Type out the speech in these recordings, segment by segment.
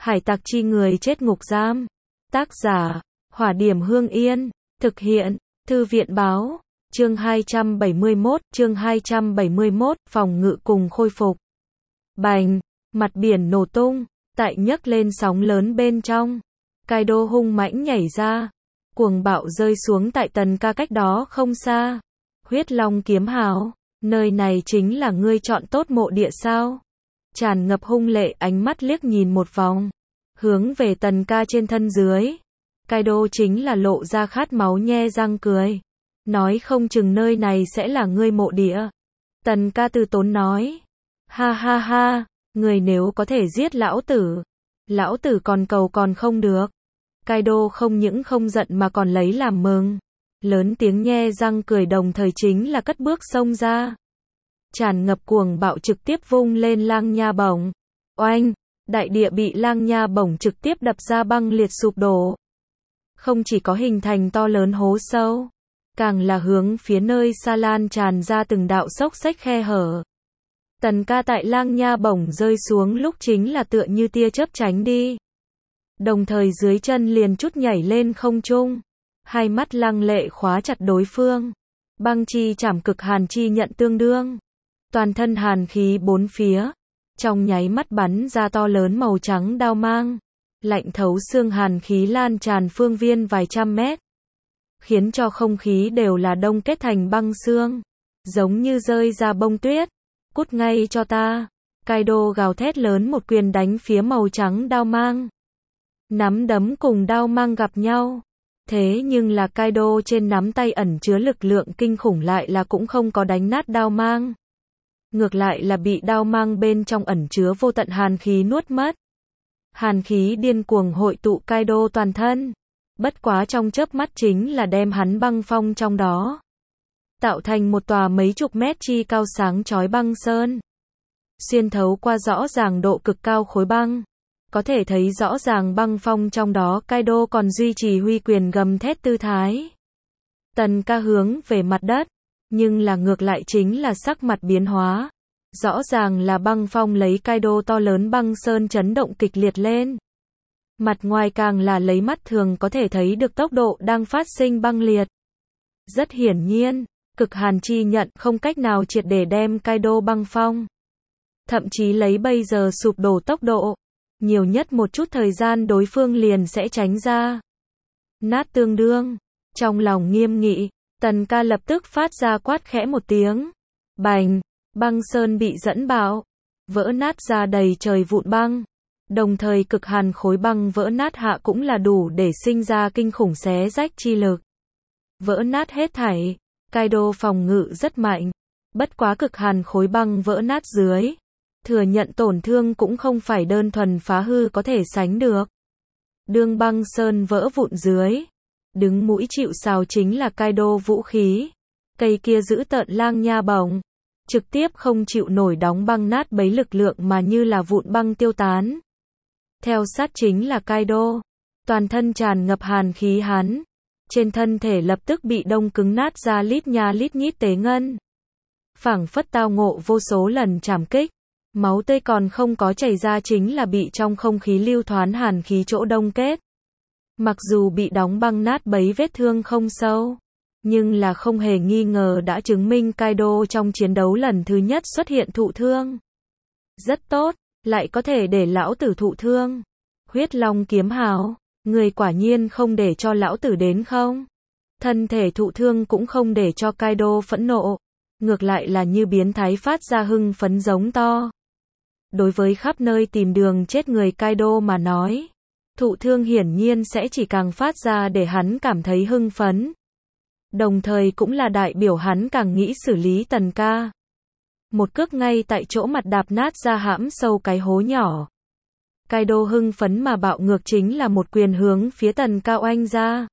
Hải tặc chi người chết ngục giam. Tác giả, Hỏa Điểm Hương Yên. Thực hiện, Thư viện báo. Chương 271, phòng ngự cùng khôi phục. Bành, mặt biển nổ tung, tại nhấc lên sóng lớn bên trong. Kaido hung mãnh nhảy ra, cuồng bạo rơi xuống tại Tần Ca cách đó không xa. Huyết Long kiếm hào, nơi này chính là ngươi chọn tốt mộ địa sao? Tràn ngập hung lệ ánh mắt liếc nhìn một vòng, hướng về Tần Ca trên thân dưới. Kaido chính là lộ ra khát máu nhe răng cười. Nói không chừng nơi này sẽ là ngươi mộ địa. Tần Ca từ tốn nói. Ha ha ha, người nếu có thể giết lão tử còn cầu còn không được. Kaido không những không giận mà còn lấy làm mừng. Lớn tiếng nhe răng cười đồng thời chính là cất bước xông ra. Tràn ngập cuồng bạo trực tiếp vung lên lang nha bổng. Oanh, đại địa bị lang nha bổng trực tiếp đập ra băng liệt sụp đổ. Không chỉ có hình thành to lớn hố sâu, càng là hướng phía nơi xa lan tràn ra từng đạo xốc xếch khe hở. Tần Ca tại lang nha bổng rơi xuống lúc chính là tựa như tia chớp tránh đi. Đồng thời dưới chân liền chút nhảy lên không trung. Hai mắt lăng lệ khóa chặt đối phương. Băng chi chảm cực hàn chi nhận tương đương. Toàn thân hàn khí bốn phía. Trong nháy mắt bắn ra to lớn màu trắng đao mang. Lạnh thấu xương hàn khí lan tràn phương viên vài trăm mét. Khiến cho không khí đều là đông kết thành băng xương. Giống như rơi ra bông tuyết. Cút ngay cho ta. Kaido gào thét lớn một quyền đánh phía màu trắng đao mang. Nắm đấm cùng đao mang gặp nhau. Thế nhưng là Kaido trên nắm tay ẩn chứa lực lượng kinh khủng lại là cũng không có đánh nát đao mang. Ngược lại là bị đao mang bên trong ẩn chứa vô tận hàn khí nuốt mất. Hàn khí điên cuồng hội tụ Kaido toàn thân. Bất quá trong chớp mắt chính là đem hắn băng phong trong đó. Tạo thành một tòa mấy chục mét chi cao sáng chói băng sơn. Xuyên thấu qua rõ ràng độ cực cao khối băng. Có thể thấy rõ ràng băng phong trong đó Kaido còn duy trì huy quyền gầm thét tư thái. Tần Ca hướng về mặt đất. Nhưng là ngược lại chính là sắc mặt biến hóa. Rõ ràng là băng phong lấy Kaido to lớn băng sơn chấn động kịch liệt lên. Mặt ngoài càng là lấy mắt thường có thể thấy được tốc độ đang phát sinh băng liệt. Rất hiển nhiên, cực hàn chi nhận không cách nào triệt để đem Kaido băng phong. Thậm chí lấy bây giờ sụp đổ tốc độ, nhiều nhất một chút thời gian đối phương liền sẽ tránh ra. Nát tương đương, trong lòng nghiêm nghị, Tần Ca lập tức phát ra quát khẽ một tiếng. Bành, băng sơn bị dẫn bạo, vỡ nát ra đầy trời vụn băng. Đồng thời cực hàn khối băng vỡ nát hạ cũng là đủ để sinh ra kinh khủng xé rách chi lực. Vỡ nát hết thảy, Kaido phòng ngự rất mạnh. Bất quá cực hàn khối băng vỡ nát dưới. Thừa nhận tổn thương cũng không phải đơn thuần phá hư có thể sánh được. Đương băng sơn vỡ vụn dưới. Đứng mũi chịu sào chính là Kaido vũ khí. Cây kia giữ tợn lang nha bổng. Trực tiếp không chịu nổi đóng băng nát bấy lực lượng mà như là vụn băng tiêu tán. Theo sát chính là Kaido. Toàn thân tràn ngập hàn khí hắn. Trên thân thể lập tức bị đông cứng nát ra lít nha lít nhít tế ngân. Phảng phất tao ngộ vô số lần trảm kích. Máu tươi còn không có chảy ra chính là bị trong không khí lưu thoán hàn khí chỗ đông kết. Mặc dù bị đóng băng nát bấy vết thương không sâu. Nhưng là không hề nghi ngờ đã chứng minh Kaido trong chiến đấu lần thứ nhất xuất hiện thụ thương. Rất tốt, lại có thể để lão tử thụ thương. Huyết Long kiếm hào, người quả nhiên không để cho lão tử đến không? Thân thể thụ thương cũng không để cho Kaido phẫn nộ. Ngược lại là như biến thái phát ra hưng phấn giống to. Đối với khắp nơi tìm đường chết người Kaido mà nói. Thụ thương hiển nhiên sẽ chỉ càng phát ra để hắn cảm thấy hưng phấn. Đồng thời cũng là đại biểu hắn càng nghĩ xử lý Tần Ca. Một cước ngay tại chỗ mặt đạp nát ra hãm sâu cái hố nhỏ. Kaido hưng phấn mà bạo ngược chính là một quyền hướng phía Tần Ca oanh ra.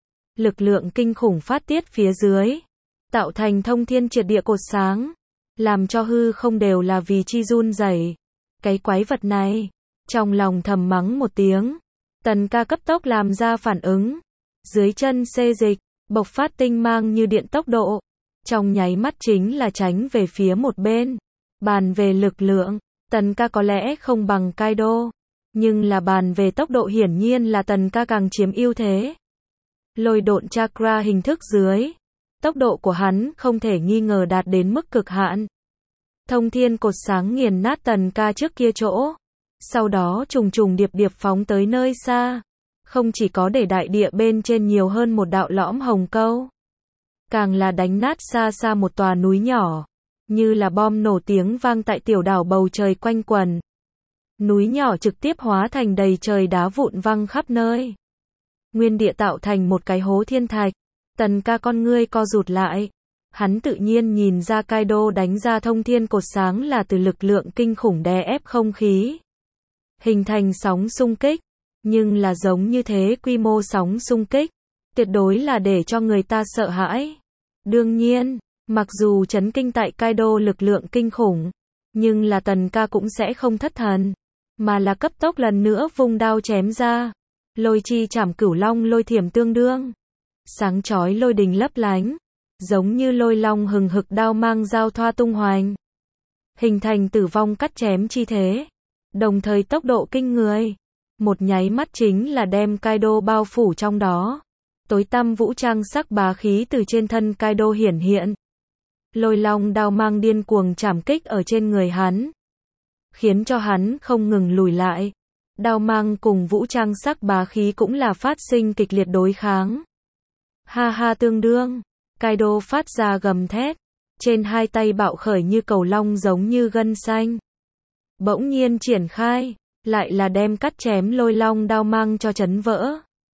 Lực lượng kinh khủng phát tiết phía dưới. Tạo thành thông thiên triệt địa cột sáng. Làm cho hư không đều là vì chi run rẩy. Cái quái vật này. Trong lòng thầm mắng một tiếng. Tần Ca cấp tốc làm ra phản ứng. Dưới chân xê dịch. Bộc phát tinh mang như điện tốc độ. Trong nháy mắt chính là tránh về phía một bên. Bàn về lực lượng. Tần Ca có lẽ không bằng Kaido. Nhưng là bàn về tốc độ hiển nhiên là Tần Ca càng chiếm ưu thế. Lôi độn chakra hình thức dưới, tốc độ của hắn không thể nghi ngờ đạt đến mức cực hạn. Thông thiên cột sáng nghiền nát Tần Ca trước kia chỗ, sau đó trùng trùng điệp điệp phóng tới nơi xa. Không chỉ có để đại địa bên trên nhiều hơn một đạo lõm hồng câu, càng là đánh nát xa xa một tòa núi nhỏ, như là bom nổ tiếng vang tại tiểu đảo bầu trời quanh quần. Núi nhỏ trực tiếp hóa thành đầy trời đá vụn văng khắp nơi. Nguyên địa tạo thành một cái hố thiên thạch. Tần Ca con ngươi co rụt lại. Hắn tự nhiên nhìn ra Kaido đánh ra thông thiên cột sáng là từ lực lượng kinh khủng đè ép không khí, hình thành sóng xung kích. Nhưng là giống như thế quy mô sóng xung kích, tuyệt đối là để cho người ta sợ hãi. Đương nhiên, mặc dù chấn kinh tại Kaido lực lượng kinh khủng, nhưng là Tần Ca cũng sẽ không thất thần, mà là cấp tốc lần nữa vung đao chém ra. Lôi chi chảm cửu long lôi thiểm tương đương. Sáng chói lôi đình lấp lánh, giống như lôi long hừng hực đao mang giao thoa tung hoành, hình thành tử vong cắt chém chi thế. Đồng thời tốc độ kinh người, một nháy mắt chính là đem Kaido bao phủ trong đó. Tối tăm vũ trang sắc bá khí từ trên thân Kaido hiển hiện. Lôi long đao mang điên cuồng chảm kích ở trên người hắn, khiến cho hắn không ngừng lùi lại. Đao mang cùng vũ trang sắc bá khí cũng là phát sinh kịch liệt đối kháng. Ha ha tương đương, Kaido phát ra gầm thét, trên hai tay bạo khởi như cầu long giống như gân xanh. Bỗng nhiên triển khai, lại là đem cắt chém lôi long đao mang cho chấn vỡ.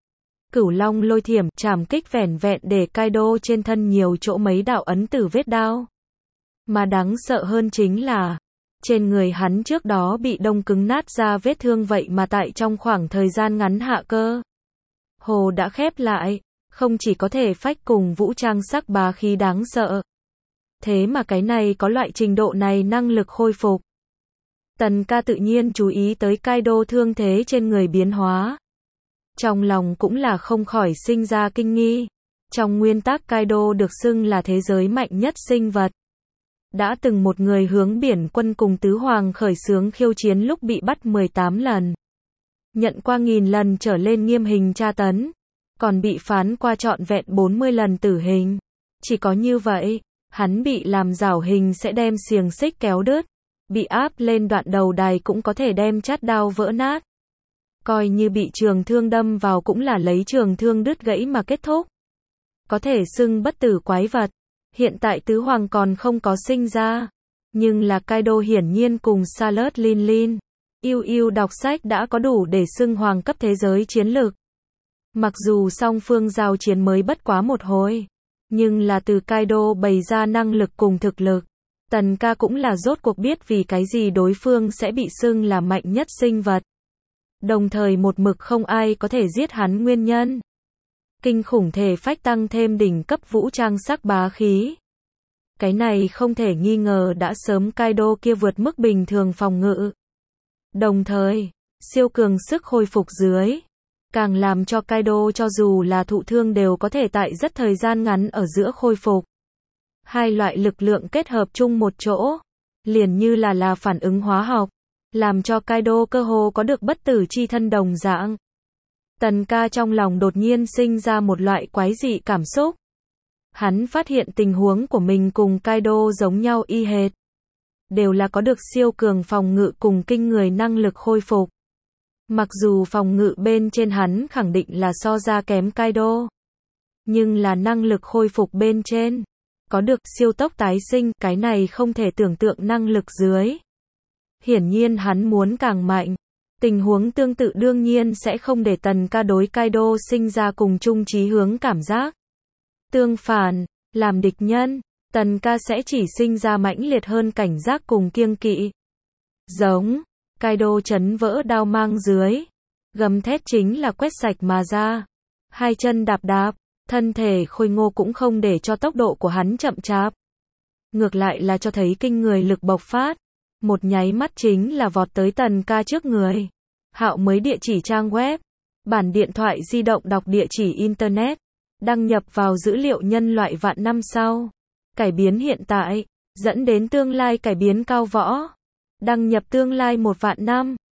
Cửu long lôi thiểm chảm kích vẻn vẹn để Kaido trên thân nhiều chỗ mấy đạo ấn tử vết đao. Mà đáng sợ hơn chính là, trên người hắn trước đó bị đông cứng nát ra vết thương vậy mà tại trong khoảng thời gian ngắn hạ cơ hồ đã khép lại, không chỉ có thể phách cùng vũ trang sắc bá khí đáng sợ. Thế mà cái này có loại trình độ này năng lực khôi phục. Tần Ca tự nhiên chú ý tới Kaido thương thế trên người biến hóa. Trong lòng cũng là không khỏi sinh ra kinh nghi. Trong nguyên tắc Kaido được xưng là thế giới mạnh nhất sinh vật. Đã từng một người hướng biển quân cùng tứ hoàng khởi xướng khiêu chiến lúc bị bắt 18 lần. Nhận qua 1000 lần trở lên nghiêm hình tra tấn. Còn bị phán qua trọn vẹn 40 lần tử hình. Chỉ có như vậy, hắn bị làm giảo hình sẽ đem xiềng xích kéo đứt. Bị áp lên đoạn đầu đài cũng có thể đem chát đao vỡ nát. Coi như bị trường thương đâm vào cũng là lấy trường thương đứt gãy mà kết thúc. Có thể xưng bất tử quái vật. Hiện tại tứ hoàng còn không có sinh ra. Nhưng là Kaido hiển nhiên cùng Charlotte Lin Lin, Yêu đọc sách đã có đủ để xưng hoàng cấp thế giới chiến lược. Mặc dù song phương giao chiến mới bất quá một hồi, nhưng là từ Kaido bày ra năng lực cùng thực lực, Tần Ca cũng là rốt cuộc biết vì cái gì đối phương sẽ bị xưng là mạnh nhất sinh vật. Đồng thời một mực không ai có thể giết hắn nguyên nhân. Kinh khủng thể phách tăng thêm đỉnh cấp vũ trang sắc bá khí. Cái này không thể nghi ngờ đã sớm Kaido kia vượt mức bình thường phòng ngự. Đồng thời, siêu cường sức hồi phục dưới, càng làm cho Kaido cho dù là thụ thương đều có thể tại rất thời gian ngắn ở giữa khôi phục. Hai loại lực lượng kết hợp chung một chỗ, liền như là phản ứng hóa học, làm cho Kaido cơ hồ có được bất tử chi thân đồng dạng. Tần Ca trong lòng đột nhiên sinh ra một loại quái dị cảm xúc. Hắn phát hiện tình huống của mình cùng Kaido giống nhau y hệt. Đều là có được siêu cường phòng ngự cùng kinh người năng lực khôi phục. Mặc dù phòng ngự bên trên hắn khẳng định là so ra kém Kaido, nhưng là năng lực khôi phục bên trên, có được siêu tốc tái sinh, cái này không thể tưởng tượng năng lực dưới. Hiển nhiên hắn muốn càng mạnh. Tình huống tương tự đương nhiên sẽ không để Tần Ca đối Kaido sinh ra cùng chung chí hướng cảm giác. Tương phản, làm địch nhân, Tần Ca sẽ chỉ sinh ra mãnh liệt hơn cảnh giác cùng kiêng kỵ. Giống, Kaido chấn vỡ đao mang dưới, gầm thét chính là quét sạch mà ra. Hai chân đạp đạp, thân thể khôi ngô cũng không để cho tốc độ của hắn chậm chạp. Ngược lại là cho thấy kinh người lực bộc phát. Một nháy mắt chính là vọt tới Tần Ca trước người. Hạo mới địa chỉ trang web, bản điện thoại di động đọc địa chỉ internet, đăng nhập vào dữ liệu nhân loại vạn năm sau, cải biến hiện tại, dẫn đến tương lai cải biến cao võ, đăng nhập tương lai 1 vạn năm.